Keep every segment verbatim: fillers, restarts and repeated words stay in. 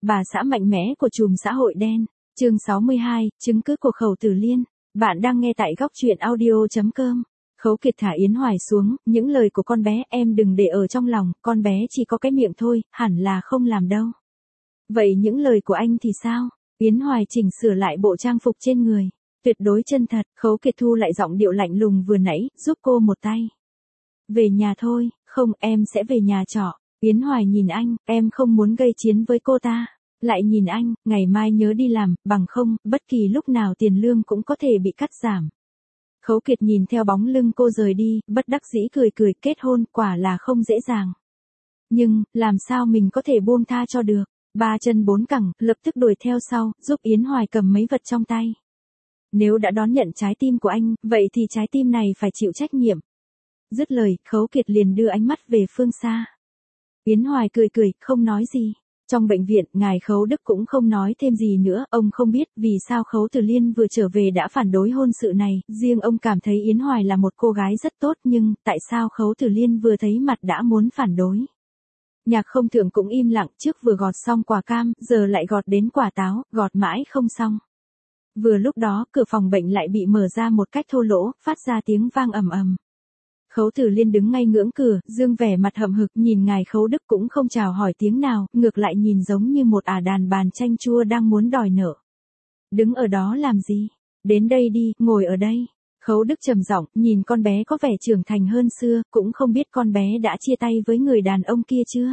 bà xã mạnh mẽ của chùm xã hội đen. Chương sáu mươi hai, chứng cứ của Khấu Tử Liên. Bạn đang nghe tại góc truyện audio chấm com. Khấu Kiệt thả Yến Hoài xuống, những lời của con bé em đừng để ở trong lòng, con bé chỉ có cái miệng thôi, hẳn là không làm đâu. Vậy những lời của anh thì sao? Yến Hoài chỉnh sửa lại bộ trang phục trên người. Tuyệt đối chân thật, Khấu Kiệt thu lại giọng điệu lạnh lùng vừa nãy, giúp cô một tay. Về nhà thôi, không, em sẽ về nhà trọ. Yến Hoài nhìn anh, em không muốn gây chiến với cô ta. Lại nhìn anh, ngày mai nhớ đi làm, bằng không, bất kỳ lúc nào tiền lương cũng có thể bị cắt giảm. Khấu Kiệt nhìn theo bóng lưng cô rời đi, bất đắc dĩ cười cười, kết hôn quả là không dễ dàng. Nhưng, làm sao mình có thể buông tha cho được? Ba chân bốn cẳng, lập tức đuổi theo sau, giúp Yến Hoài cầm mấy vật trong tay. Nếu đã đón nhận trái tim của anh, vậy thì trái tim này phải chịu trách nhiệm. Dứt lời, Khấu Kiệt liền đưa ánh mắt về phương xa. Yến Hoài cười cười, không nói gì. Trong bệnh viện, ngài Khấu Đức cũng không nói thêm gì nữa, ông không biết vì sao Khấu Tử Liên vừa trở về đã phản đối hôn sự này, riêng ông cảm thấy Yến Hoài là một cô gái rất tốt nhưng, tại sao Khấu Tử Liên vừa thấy mặt đã muốn phản đối. Nhạc Không Thượng cũng im lặng, trước vừa gọt xong quả cam, giờ lại gọt đến quả táo, gọt mãi không xong. Vừa lúc đó, cửa phòng bệnh lại bị mở ra một cách thô lỗ, phát ra tiếng vang ầm ầm. Khấu Tử Liên đứng ngay ngưỡng cửa, dương vẻ mặt hậm hực, nhìn ngài Khấu Đức cũng không chào hỏi tiếng nào, ngược lại nhìn giống như một ả đàn bàn chanh chua đang muốn đòi nợ. Đứng ở đó làm gì? Đến đây đi, ngồi ở đây. Khấu Đức trầm giọng, nhìn con bé có vẻ trưởng thành hơn xưa, cũng không biết con bé đã chia tay với người đàn ông kia chưa?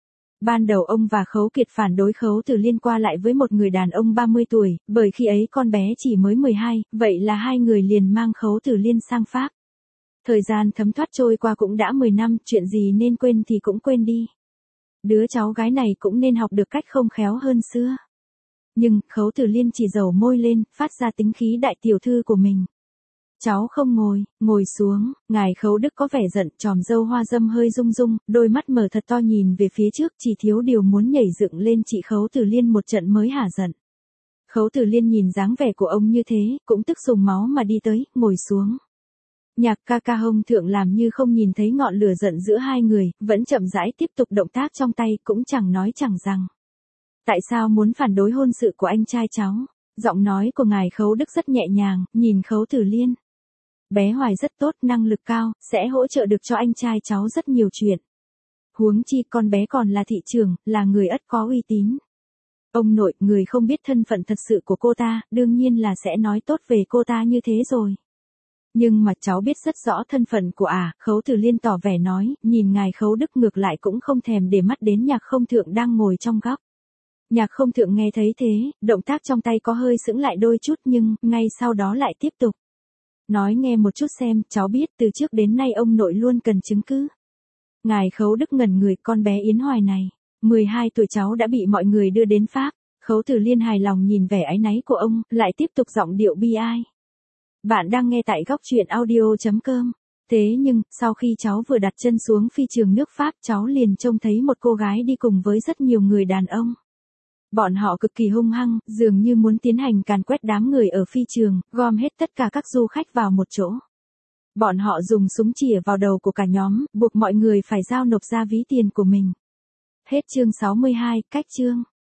Ban đầu ông và Khấu Kiệt phản đối Khấu Tử Liên qua lại với một người đàn ông ba mươi tuổi, bởi khi ấy con bé chỉ mới mười hai, vậy là hai người liền mang Khấu Tử Liên sang Pháp. Thời gian thấm thoát trôi qua cũng đã mười năm, chuyện gì nên quên thì cũng quên đi. Đứa cháu gái này cũng nên học được cách không khéo hơn xưa. Nhưng, Khấu Tử Liên chỉ dầu môi lên, phát ra tính khí đại tiểu thư của mình. Cháu không ngồi, ngồi xuống, ngài Khấu Đức có vẻ giận, tròm râu hoa dâm hơi rung rung, đôi mắt mở thật to nhìn về phía trước, chỉ thiếu điều muốn nhảy dựng lên chị Khấu Tử Liên một trận mới hả giận. Khấu Tử Liên nhìn dáng vẻ của ông như thế, cũng tức sùng máu mà đi tới, ngồi xuống. Nhạc ca ca Hông Thượng làm như không nhìn thấy ngọn lửa giận giữa hai người, vẫn chậm rãi tiếp tục động tác trong tay, cũng chẳng nói chẳng rằng. Tại sao muốn phản đối hôn sự của anh trai cháu? Giọng nói của ngài Khấu Đức rất nhẹ nhàng, nhìn Khấu Tử Liên. Bé Hoài rất tốt, năng lực cao, sẽ hỗ trợ được cho anh trai cháu rất nhiều chuyện. Huống chi con bé còn là thị trưởng, là người ắt có uy tín. Ông nội, người không biết thân phận thật sự của cô ta, đương nhiên là sẽ nói tốt về cô ta như thế rồi. Nhưng mà cháu biết rất rõ thân phận của ả, à, Khấu Tử Liên tỏ vẻ nói, nhìn ngài Khấu Đức ngược lại cũng không thèm để mắt đến Nhạc Không Thượng đang ngồi trong góc. Nhạc Không Thượng nghe thấy thế, động tác trong tay có hơi sững lại đôi chút nhưng, ngay sau đó lại tiếp tục. Nói nghe một chút xem, cháu biết từ trước đến nay ông nội luôn cần chứng cứ. Ngài Khấu Đức ngẩn người, con bé Yến Hoài này, mười hai tuổi cháu đã bị mọi người đưa đến Pháp. Khấu Tử Liên hài lòng nhìn vẻ áy náy của ông, lại tiếp tục giọng điệu bi ai. Bạn đang nghe tại góc truyện audio chấm com. Thế nhưng, sau khi cháu vừa đặt chân xuống phi trường nước Pháp, cháu liền trông thấy một cô gái đi cùng với rất nhiều người đàn ông. Bọn họ cực kỳ hung hăng, dường như muốn tiến hành càn quét đám người ở phi trường, gom hết tất cả các du khách vào một chỗ. Bọn họ dùng súng chĩa vào đầu của cả nhóm, buộc mọi người phải giao nộp ra ví tiền của mình. Hết chương sáu mươi hai, cách chương.